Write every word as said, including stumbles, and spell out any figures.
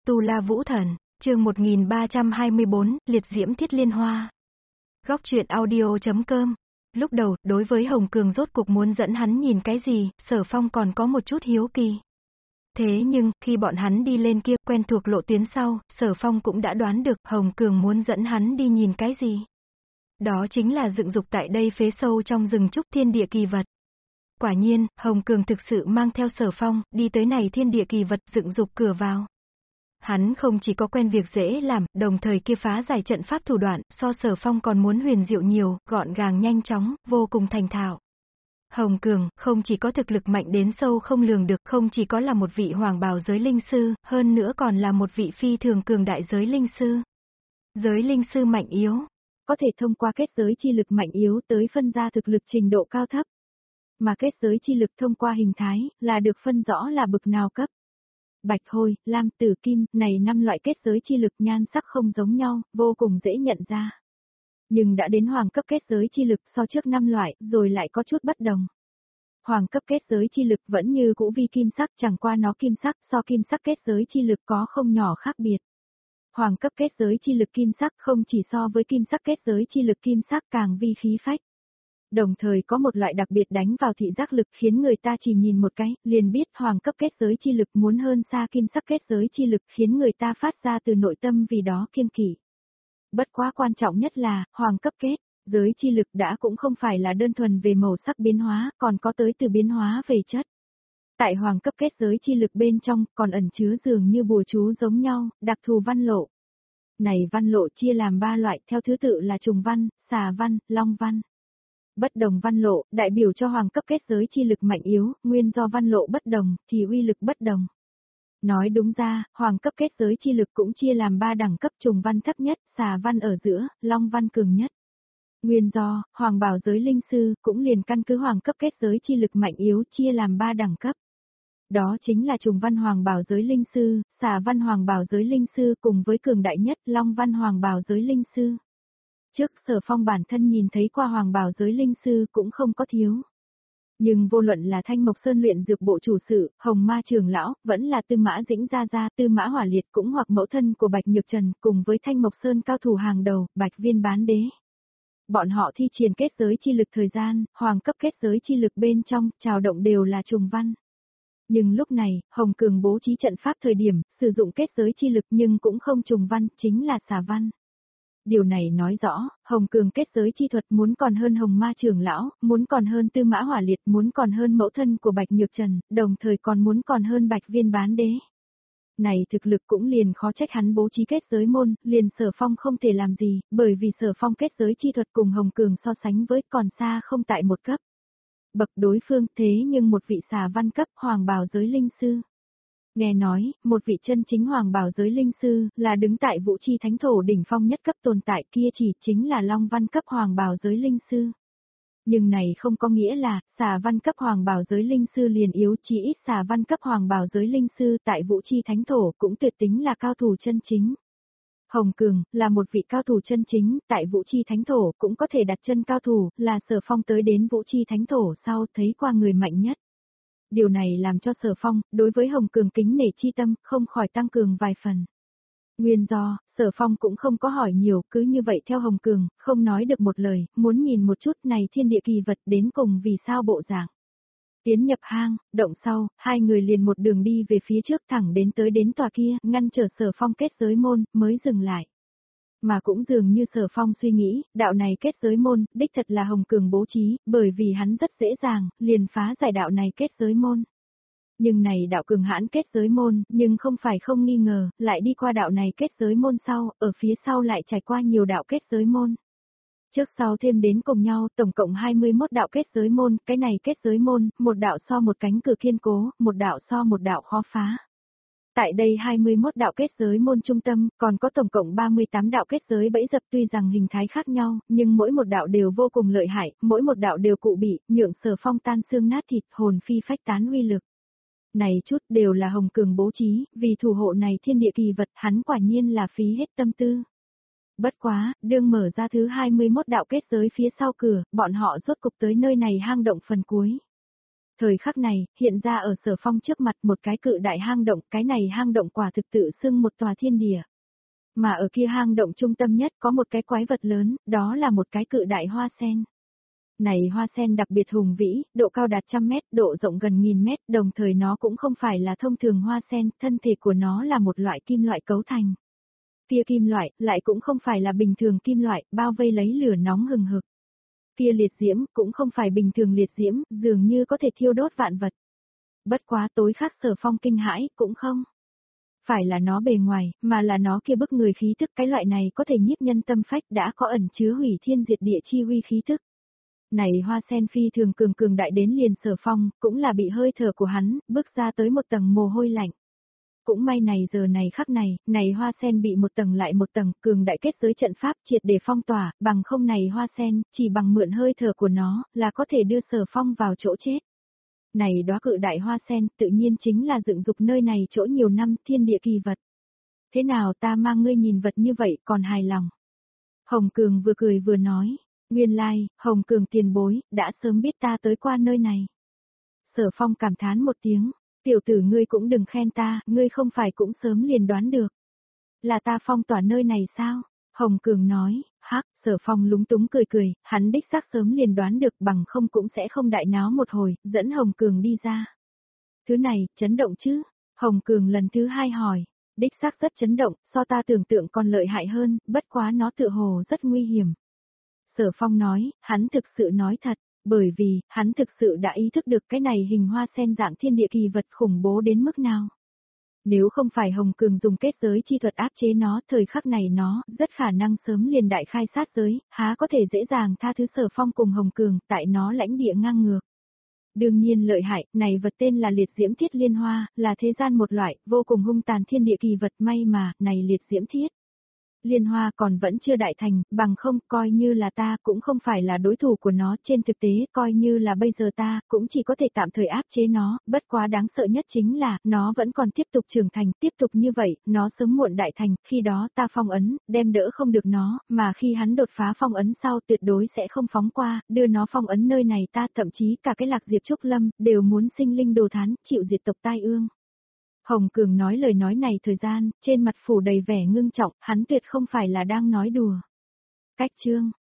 Tu La Vũ Thần, chương một nghìn ba trăm hai mươi bốn, Liệt Diễm Thiết Liên Hoa. Góc truyện audio.com. Lúc đầu, đối với Hồng Cường rốt cuộc muốn dẫn hắn nhìn cái gì, Sở Phong còn có một chút hiếu kỳ. Thế nhưng, khi bọn hắn đi lên kia, quen thuộc lộ tuyến sau, Sở Phong cũng đã đoán được Hồng Cường muốn dẫn hắn đi nhìn cái gì. Đó chính là dựng dục tại đây phế sâu trong rừng trúc thiên địa kỳ vật. Quả nhiên, Hồng Cường thực sự mang theo Sở Phong, đi tới này thiên địa kỳ vật dựng dục cửa vào. Hắn không chỉ có quen việc dễ làm, đồng thời kia phá giải trận pháp thủ đoạn, so Sở Phong còn muốn huyền diệu nhiều, gọn gàng nhanh chóng, vô cùng thành thạo. Hồng Cường, không chỉ có thực lực mạnh đến sâu không lường được, không chỉ có là một vị hoàng bào giới linh sư, hơn nữa còn là một vị phi thường cường đại giới linh sư. Giới linh sư mạnh yếu, có thể thông qua kết giới chi lực mạnh yếu tới phân ra thực lực trình độ cao thấp. Mà kết giới chi lực thông qua hình thái, là được phân rõ là bực nào cấp. Bạch hôi, lam, tử kim, này năm loại kết giới chi lực nhan sắc không giống nhau, vô cùng dễ nhận ra. Nhưng đã đến hoàng cấp kết giới chi lực so trước năm loại, rồi lại có chút bất đồng. Hoàng cấp kết giới chi lực vẫn như cũ vi kim sắc, chẳng qua nó kim sắc so kim sắc kết giới chi lực có không nhỏ khác biệt. Hoàng cấp kết giới chi lực kim sắc không chỉ so với kim sắc kết giới chi lực kim sắc càng vi khí phách. Đồng thời có một loại đặc biệt đánh vào thị giác lực khiến người ta chỉ nhìn một cái, liền biết hoàng cấp kết giới chi lực muốn hơn xa kim sắc kết giới chi lực khiến người ta phát ra từ nội tâm vì đó kiêng kỵ. Bất quá quan trọng nhất là, hoàng cấp kết giới chi lực đã cũng không phải là đơn thuần về màu sắc biến hóa, còn có tới từ biến hóa về chất. Tại hoàng cấp kết giới chi lực bên trong, còn ẩn chứa dường như bùa chú giống nhau, đặc thù văn lộ. Này văn lộ chia làm ba loại theo thứ tự là trùng văn, xà văn, long văn. Bất đồng văn lộ, đại biểu cho hoàng cấp kết giới chi lực mạnh yếu, nguyên do văn lộ bất đồng, thì uy lực bất đồng. Nói đúng ra, hoàng cấp kết giới chi lực cũng chia làm ba đẳng cấp trùng văn thấp nhất, xà văn ở giữa, long văn cường nhất. Nguyên do, hoàng bảo giới linh sư, cũng liền căn cứ hoàng cấp kết giới chi lực mạnh yếu chia làm ba đẳng cấp. Đó chính là trùng văn hoàng bảo giới linh sư, xà văn hoàng bảo giới linh sư cùng với cường đại nhất long văn hoàng bảo giới linh sư. Trước Sở Phong bản thân nhìn thấy qua hoàng bào giới linh sư cũng không có thiếu. Nhưng vô luận là Thanh Mộc Sơn luyện dược bộ chủ sự, Hồng Ma trưởng lão, vẫn là Tư Mã Dĩnh Gia Gia, Tư Mã Hỏa Liệt cũng hoặc mẫu thân của Bạch Nhược Trần, cùng với Thanh Mộc Sơn cao thủ hàng đầu, Bạch Viên Bán Đế. Bọn họ thi triển kết giới chi lực thời gian, hoàng cấp kết giới chi lực bên trong, trào động đều là trùng văn. Nhưng lúc này, Hồng Cường bố trí trận pháp thời điểm, sử dụng kết giới chi lực nhưng cũng không trùng văn, chính là xà văn. Điều này nói rõ, Hồng Cường kết giới chi thuật muốn còn hơn Hồng Ma trưởng lão, muốn còn hơn Tư Mã Hỏa Liệt, muốn còn hơn mẫu thân của Bạch Nhược Trần, đồng thời còn muốn còn hơn Bạch Viên Bán Đế. Này thực lực cũng liền khó trách hắn bố trí kết giới môn, liền Sở Phong không thể làm gì, bởi vì Sở Phong kết giới chi thuật cùng Hồng Cường so sánh với còn xa không tại một cấp. Bậc đối phương thế nhưng một vị xà văn cấp hoàng bào giới linh sư. Nghe nói, một vị chân chính hoàng bảo giới linh sư, là đứng tại vũ chi thánh thổ đỉnh phong nhất cấp tồn tại kia chỉ chính là long văn cấp hoàng bảo giới linh sư. Nhưng này không có nghĩa là, xà văn cấp hoàng bảo giới linh sư liền yếu, chỉ ít xà văn cấp hoàng bảo giới linh sư tại vũ chi thánh thổ cũng tuyệt tính là cao thủ chân chính. Hồng Cường, là một vị cao thủ chân chính, tại vũ chi thánh thổ cũng có thể đặt chân cao thủ, là Sở Phong tới đến vũ chi thánh thổ sau thấy qua người mạnh nhất. Điều này làm cho Sở Phong, đối với Hồng Cường kính nể chi tâm, không khỏi tăng cường vài phần. Nguyên do, Sở Phong cũng không có hỏi nhiều, cứ như vậy theo Hồng Cường, không nói được một lời, muốn nhìn một chút này thiên địa kỳ vật đến cùng vì sao bộ dạng. Tiến nhập hang, động sau, hai người liền một đường đi về phía trước thẳng đến tới đến tòa kia, ngăn trở Sở Phong kết giới môn, mới dừng lại. Mà cũng dường như Sở Phong suy nghĩ, đạo này kết giới môn, đích thật là Hồng Cường bố trí, bởi vì hắn rất dễ dàng, liền phá giải đạo này kết giới môn. Nhưng này đạo cường hãn kết giới môn, nhưng không phải không nghi ngờ, lại đi qua đạo này kết giới môn sau, ở phía sau lại trải qua nhiều đạo kết giới môn. Trước sau thêm đến cùng nhau, tổng cộng hai mươi mốt đạo kết giới môn, cái này kết giới môn, một đạo so một cánh cửa kiên cố, một đạo so một đạo khó phá. Tại đây hai mươi mốt đạo kết giới môn trung tâm, còn có tổng cộng ba mươi tám đạo kết giới bẫy dập tuy rằng hình thái khác nhau, nhưng mỗi một đạo đều vô cùng lợi hại, mỗi một đạo đều cụ bị, nhượng Sở Phong tan xương nát thịt, hồn phi phách tán uy lực. Này chút đều là Hồng Cường bố trí, vì thủ hộ này thiên địa kỳ vật, hắn quả nhiên là phí hết tâm tư. Bất quá, đương mở ra thứ hai mươi mốt đạo kết giới phía sau cửa, bọn họ rốt cục tới nơi này hang động phần cuối. Thời khắc này, hiện ra ở Sở Phong trước mặt một cái cự đại hang động, cái này hang động quả thực tự xưng một tòa thiên địa. Mà ở kia hang động trung tâm nhất có một cái quái vật lớn, đó là một cái cự đại hoa sen. Này hoa sen đặc biệt hùng vĩ, độ cao đạt trăm mét, độ rộng gần nghìn mét, đồng thời nó cũng không phải là thông thường hoa sen, thân thể của nó là một loại kim loại cấu thành. Kia kim loại, lại cũng không phải là bình thường kim loại, bao vây lấy lửa nóng hừng hực. Kia liệt diễm, cũng không phải bình thường liệt diễm, dường như có thể thiêu đốt vạn vật. Bất quá tối khác Sở Phong kinh hãi, cũng không phải là nó bề ngoài, mà là nó kia bức người khí tức, cái loại này có thể nhiếp nhân tâm phách đã có ẩn chứa hủy thiên diệt địa chi uy khí tức. Này hoa sen phi thường cường cường đại đến liền Sở Phong, cũng là bị hơi thở của hắn, bước ra tới một tầng mồ hôi lạnh. Cũng may này giờ này khắc này, này hoa sen bị một tầng lại một tầng cường đại kết giới trận pháp triệt để phong tỏa, bằng không này hoa sen, chỉ bằng mượn hơi thở của nó, là có thể đưa Sở Phong vào chỗ chết. Này đóa cự đại hoa sen, tự nhiên chính là dựng dục nơi này chỗ nhiều năm thiên địa kỳ vật. Thế nào ta mang ngươi nhìn vật như vậy còn hài lòng? Hồng Cường vừa cười vừa nói, nguyên lai, Hồng Cường tiền bối, đã sớm biết ta tới qua nơi này. Sở Phong cảm thán một tiếng, tiểu tử ngươi cũng đừng khen ta, ngươi không phải cũng sớm liền đoán được. Là ta phong tỏa nơi này sao? Hồng Cường nói, hắc, Sở Phong lúng túng cười cười, hắn đích xác sớm liền đoán được bằng không cũng sẽ không đại náo một hồi, dẫn Hồng Cường đi ra. Thứ này, chấn động chứ? Hồng Cường lần thứ hai hỏi, đích xác rất chấn động, so ta tưởng tượng còn lợi hại hơn, bất quá nó tựa hồ rất nguy hiểm. Sở Phong nói, hắn thực sự nói thật, bởi vì, hắn thực sự đã ý thức được cái này hình hoa sen dạng thiên địa kỳ vật khủng bố đến mức nào. Nếu không phải Hồng Cường dùng kết giới chi thuật áp chế nó, thời khắc này nó, rất khả năng sớm liền đại khai sát giới, há có thể dễ dàng tha thứ Sở Phong cùng Hồng Cường, tại nó lãnh địa ngang ngược. Đương nhiên lợi hại, này vật tên là liệt diễm thiết liên hoa, là thế gian một loại, vô cùng hung tàn thiên địa kỳ vật, may mà, này liệt diễm thiết liên hoa còn vẫn chưa đại thành, bằng không, coi như là ta cũng không phải là đối thủ của nó, trên thực tế, coi như là bây giờ ta, cũng chỉ có thể tạm thời áp chế nó, bất quá đáng sợ nhất chính là, nó vẫn còn tiếp tục trưởng thành, tiếp tục như vậy, nó sớm muộn đại thành, khi đó ta phong ấn, đem đỡ không được nó, mà khi hắn đột phá phong ấn sau tuyệt đối sẽ không phóng qua, đưa nó phong ấn nơi này ta thậm chí cả cái lạc diệp trúc lâm, đều muốn sinh linh đồ thán, chịu diệt tộc tai ương. Hồng Cường nói lời nói này thời gian, trên mặt phủ đầy vẻ ngưng trọng, hắn tuyệt không phải là đang nói đùa. Cách chương